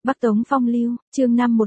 Bắc Tống Phong Lưu, chương 5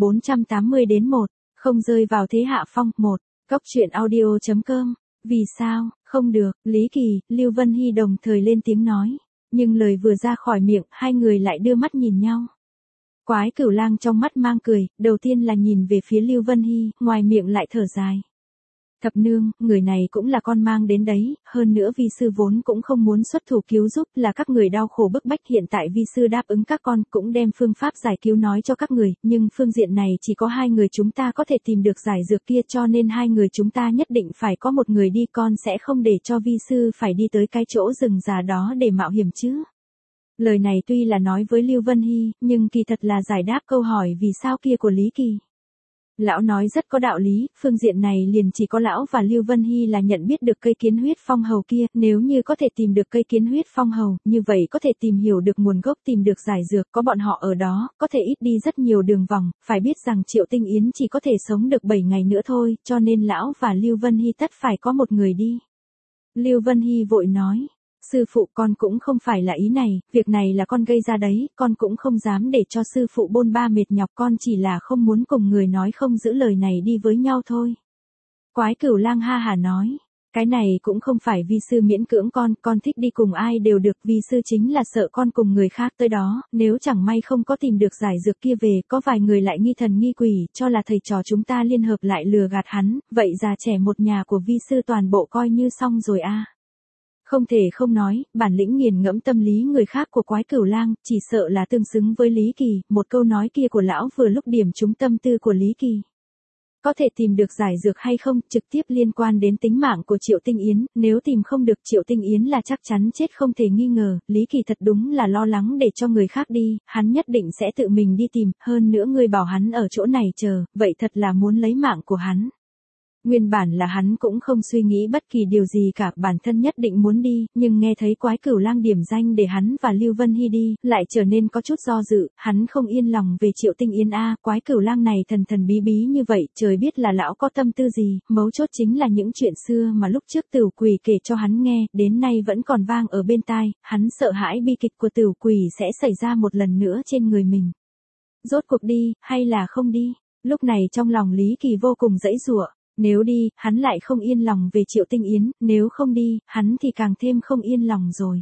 1480-1, không rơi vào thế hạ phong, 1, Cóc truyện audio.com, vì sao, không được, Lý Kỳ, Lưu Vân Hy đồng thời lên tiếng nói, nhưng lời vừa ra khỏi miệng, hai người lại đưa mắt nhìn nhau. Quái Cửu Lang trong mắt mang cười, đầu tiên là nhìn về phía Lưu Vân Hy, ngoài miệng lại thở dài. Thập nương, người này cũng là con mang đến đấy, hơn nữa vi sư vốn cũng không muốn xuất thủ cứu giúp, là các người đau khổ bức bách, hiện tại vi sư đáp ứng các con, cũng đem phương pháp giải cứu nói cho các người, nhưng phương diện này chỉ có hai người chúng ta có thể tìm được giải dược kia, cho nên hai người chúng ta nhất định phải có một người đi, con sẽ không để cho vi sư phải đi tới cái chỗ rừng già đó để mạo hiểm chứ. Lời này tuy là nói với Lưu Vân Hy, nhưng kỳ thật là giải đáp câu hỏi vì sao kia của Lý Kỳ. Lão nói rất có đạo lý, phương diện này liền chỉ có lão và Lưu Vân Hy là nhận biết được cây kiến huyết phong hầu kia, nếu như có thể tìm được cây kiến huyết phong hầu, như vậy có thể tìm hiểu được nguồn gốc, tìm được giải dược, có bọn họ ở đó, có thể ít đi rất nhiều đường vòng, phải biết rằng Triệu Tinh Yến chỉ có thể sống được 7 ngày nữa thôi, cho nên lão và Lưu Vân Hy tất phải có một người đi. Lưu Vân Hy vội nói. Sư phụ, con cũng không phải là ý này, việc này là con gây ra đấy, con cũng không dám để cho sư phụ bôn ba mệt nhọc, con chỉ là không muốn cùng người nói không giữ lời này đi với nhau thôi. Quái Cửu Lang ha hả nói, cái này cũng không phải vi sư miễn cưỡng con thích đi cùng ai đều được, vi sư chính là sợ con cùng người khác tới đó, nếu chẳng may không có tìm được giải dược kia về, có vài người lại nghi thần nghi quỷ, cho là thầy trò chúng ta liên hợp lại lừa gạt hắn, vậy già trẻ một nhà của vi sư toàn bộ coi như xong rồi a. Không thể không nói, bản lĩnh nghiền ngẫm tâm lý người khác của Quái Cửu Lang, chỉ sợ là tương xứng với Lý Kỳ, một câu nói kia của lão vừa lúc điểm trúng tâm tư của Lý Kỳ. Có thể tìm được giải dược hay không, trực tiếp liên quan đến tính mạng của Triệu Tinh Yến, nếu tìm không được Triệu Tinh Yến là chắc chắn chết không thể nghi ngờ, Lý Kỳ thật đúng là lo lắng để cho người khác đi, hắn nhất định sẽ tự mình đi tìm, hơn nữa người bảo hắn ở chỗ này chờ, vậy thật là muốn lấy mạng của hắn. Nguyên bản là hắn cũng không suy nghĩ bất kỳ điều gì cả, bản thân nhất định muốn đi, nhưng nghe thấy Quái Cửu Lang điểm danh để hắn và Lưu Vân Hy đi, lại trở nên có chút do dự, hắn không yên lòng về Triệu Tinh Yến a, Quái Cửu Lang này thần thần bí bí như vậy, trời biết là lão có tâm tư gì, mấu chốt chính là những chuyện xưa mà lúc trước Tửu Quỷ kể cho hắn nghe, đến nay vẫn còn vang ở bên tai, hắn sợ hãi bi kịch của Tửu Quỷ sẽ xảy ra một lần nữa trên người mình. Rốt cuộc đi, hay là không đi? Lúc này trong lòng Lý Kỳ vô cùng dãy giụa. Nếu đi, hắn lại không yên lòng về Triệu Tinh Yến, nếu không đi, hắn thì càng thêm không yên lòng rồi.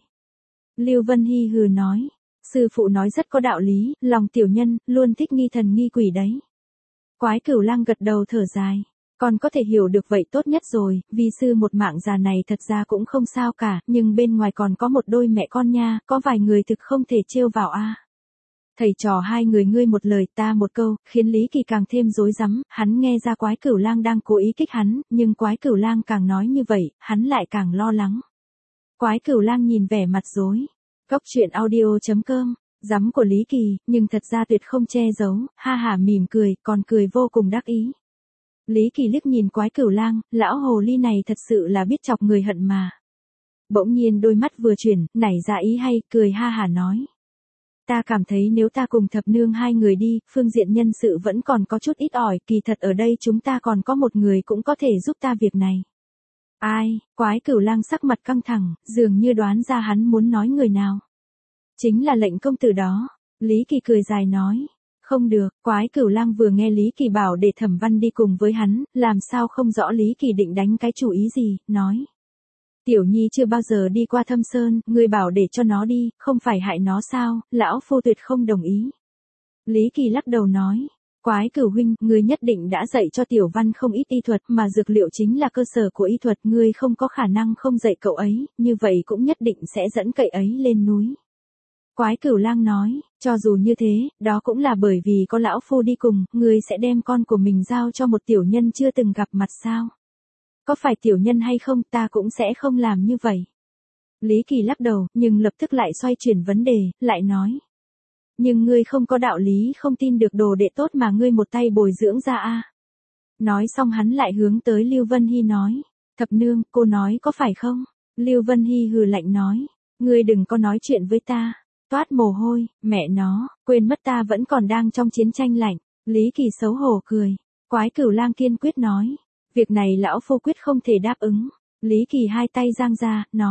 Lưu Vân Hy hừ nói, sư phụ nói rất có đạo lý, lòng tiểu nhân, luôn thích nghi thần nghi quỷ đấy. Quái Cửu Lang gật đầu thở dài, con có thể hiểu được vậy tốt nhất rồi, vì sư một mạng già này thật ra cũng không sao cả, nhưng bên ngoài còn có một đôi mẹ con nha, có vài người thực không thể trêu vào a. Thầy trò hai người ngươi một lời ta một câu, khiến Lý Kỳ càng thêm rối rắm, hắn nghe ra Quái Cửu Lang đang cố ý kích hắn, nhưng Quái Cửu Lang càng nói như vậy, hắn lại càng lo lắng. Quái Cửu Lang nhìn vẻ mặt rối. Cóc truyện audio.com, giấm của Lý Kỳ, nhưng thật ra tuyệt không che giấu, ha hả mỉm cười, còn cười vô cùng đắc ý. Lý Kỳ liếc nhìn Quái Cửu Lang, lão hồ ly này thật sự là biết chọc người hận mà. Bỗng nhiên đôi mắt vừa chuyển, nảy ra ý hay, cười ha hả nói. Ta cảm thấy nếu ta cùng thập nương hai người đi, phương diện nhân sự vẫn còn có chút ít ỏi, kỳ thật ở đây chúng ta còn có một người cũng có thể giúp ta việc này. Ai? Quái Cửu Lang sắc mặt căng thẳng, dường như đoán ra hắn muốn nói người nào. Chính là lệnh công tử đó. Lý Kỳ cười dài nói. Không được, Quái Cửu Lang vừa nghe Lý Kỳ bảo để Thẩm Văn đi cùng với hắn, làm sao không rõ Lý Kỳ định đánh cái chủ ý gì, nói. Tiểu Nhi chưa bao giờ đi qua Thâm Sơn, ngươi bảo để cho nó đi, không phải hại nó sao, lão phu tuyệt không đồng ý. Lý Kỳ lắc đầu nói, Quái Cửu huynh, ngươi nhất định đã dạy cho Tiểu Văn không ít y thuật, mà dược liệu chính là cơ sở của y thuật, ngươi không có khả năng không dạy cậu ấy, như vậy cũng nhất định sẽ dẫn cậu ấy lên núi. Quái Cửu Lang nói, cho dù như thế, đó cũng là bởi vì có lão phu đi cùng, ngươi sẽ đem con của mình giao cho một tiểu nhân chưa từng gặp mặt sao? Có phải tiểu nhân hay không, ta cũng sẽ không làm như vậy. Lý Kỳ lắc đầu, nhưng lập tức lại xoay chuyển vấn đề, lại nói. Nhưng ngươi không có đạo lý không tin được đồ đệ tốt mà ngươi một tay bồi dưỡng ra a. Nói xong hắn lại hướng tới Lưu Vân Hy nói. Thập nương, cô nói có phải không? Lưu Vân Hy hừ lạnh nói. Ngươi đừng có nói chuyện với ta. Toát mồ hôi, mẹ nó, quên mất ta vẫn còn đang trong chiến tranh lạnh. Lý Kỳ xấu hổ cười. Quái Cửu Lang kiên quyết nói. Việc này lão phu quyết không thể đáp ứng. Lý Kỳ hai tay giang ra, nói.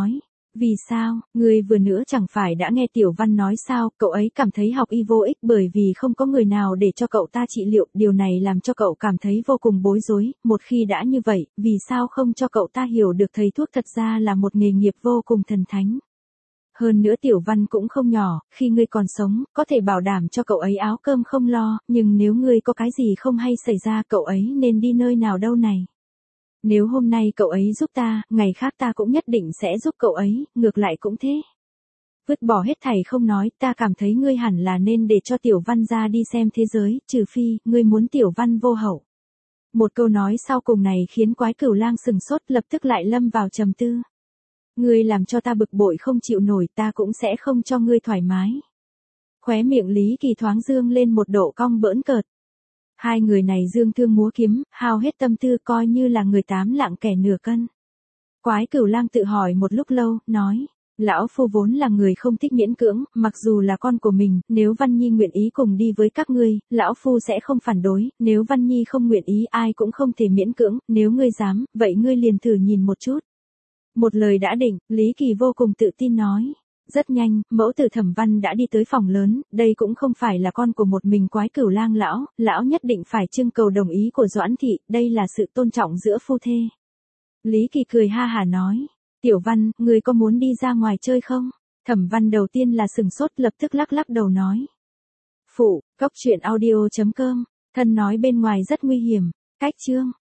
Vì sao, người vừa nữa chẳng phải đã nghe Tiểu Văn nói sao, cậu ấy cảm thấy học y vô ích bởi vì không có người nào để cho cậu ta trị liệu, điều này làm cho cậu cảm thấy vô cùng bối rối, một khi đã như vậy, vì sao không cho cậu ta hiểu được thầy thuốc thật ra là một nghề nghiệp vô cùng thần thánh. Hơn nữa Tiểu Văn cũng không nhỏ, khi ngươi còn sống, có thể bảo đảm cho cậu ấy áo cơm không lo, nhưng nếu ngươi có cái gì không hay xảy ra cậu ấy nên đi nơi nào đâu này. Nếu hôm nay cậu ấy giúp ta, ngày khác ta cũng nhất định sẽ giúp cậu ấy, ngược lại cũng thế. Vứt bỏ hết thảy không nói, ta cảm thấy ngươi hẳn là nên để cho Tiểu Văn ra đi xem thế giới, trừ phi, ngươi muốn Tiểu Văn vô hậu. Một câu nói sau cùng này khiến Quái Cửu Lang sừng sốt, lập tức lại lâm vào trầm tư. Ngươi làm cho ta bực bội không chịu nổi, ta cũng sẽ không cho ngươi thoải mái. Khóe miệng Lý Kỳ thoáng dương lên một độ cong bỡn cợt. Hai người này dương thương múa kiếm, hao hết tâm tư coi như là người tám lạng kẻ nửa cân. Quái Cửu Lang tự hỏi một lúc lâu, nói. Lão phu vốn là người không thích miễn cưỡng, mặc dù là con của mình, nếu Văn Nhi nguyện ý cùng đi với các ngươi, lão phu sẽ không phản đối, nếu Văn Nhi không nguyện ý ai cũng không thể miễn cưỡng, nếu ngươi dám, vậy ngươi liền thử nhìn một chút. Một lời đã định, Lý Kỳ vô cùng tự tin nói. Rất nhanh, mẫu tử Thẩm Văn đã đi tới phòng lớn, đây cũng không phải là con của một mình Quái Cửu Lang lão nhất định phải trưng cầu đồng ý của Doãn Thị, đây là sự tôn trọng giữa phu thê. Lý Kỳ cười ha hả nói, Tiểu Văn, ngươi có muốn đi ra ngoài chơi không? Thẩm Văn đầu tiên là sừng sốt lập tức lắc lắc đầu nói. Phụ, cốc truyện audio.com, thân nói bên ngoài rất nguy hiểm, cách chương.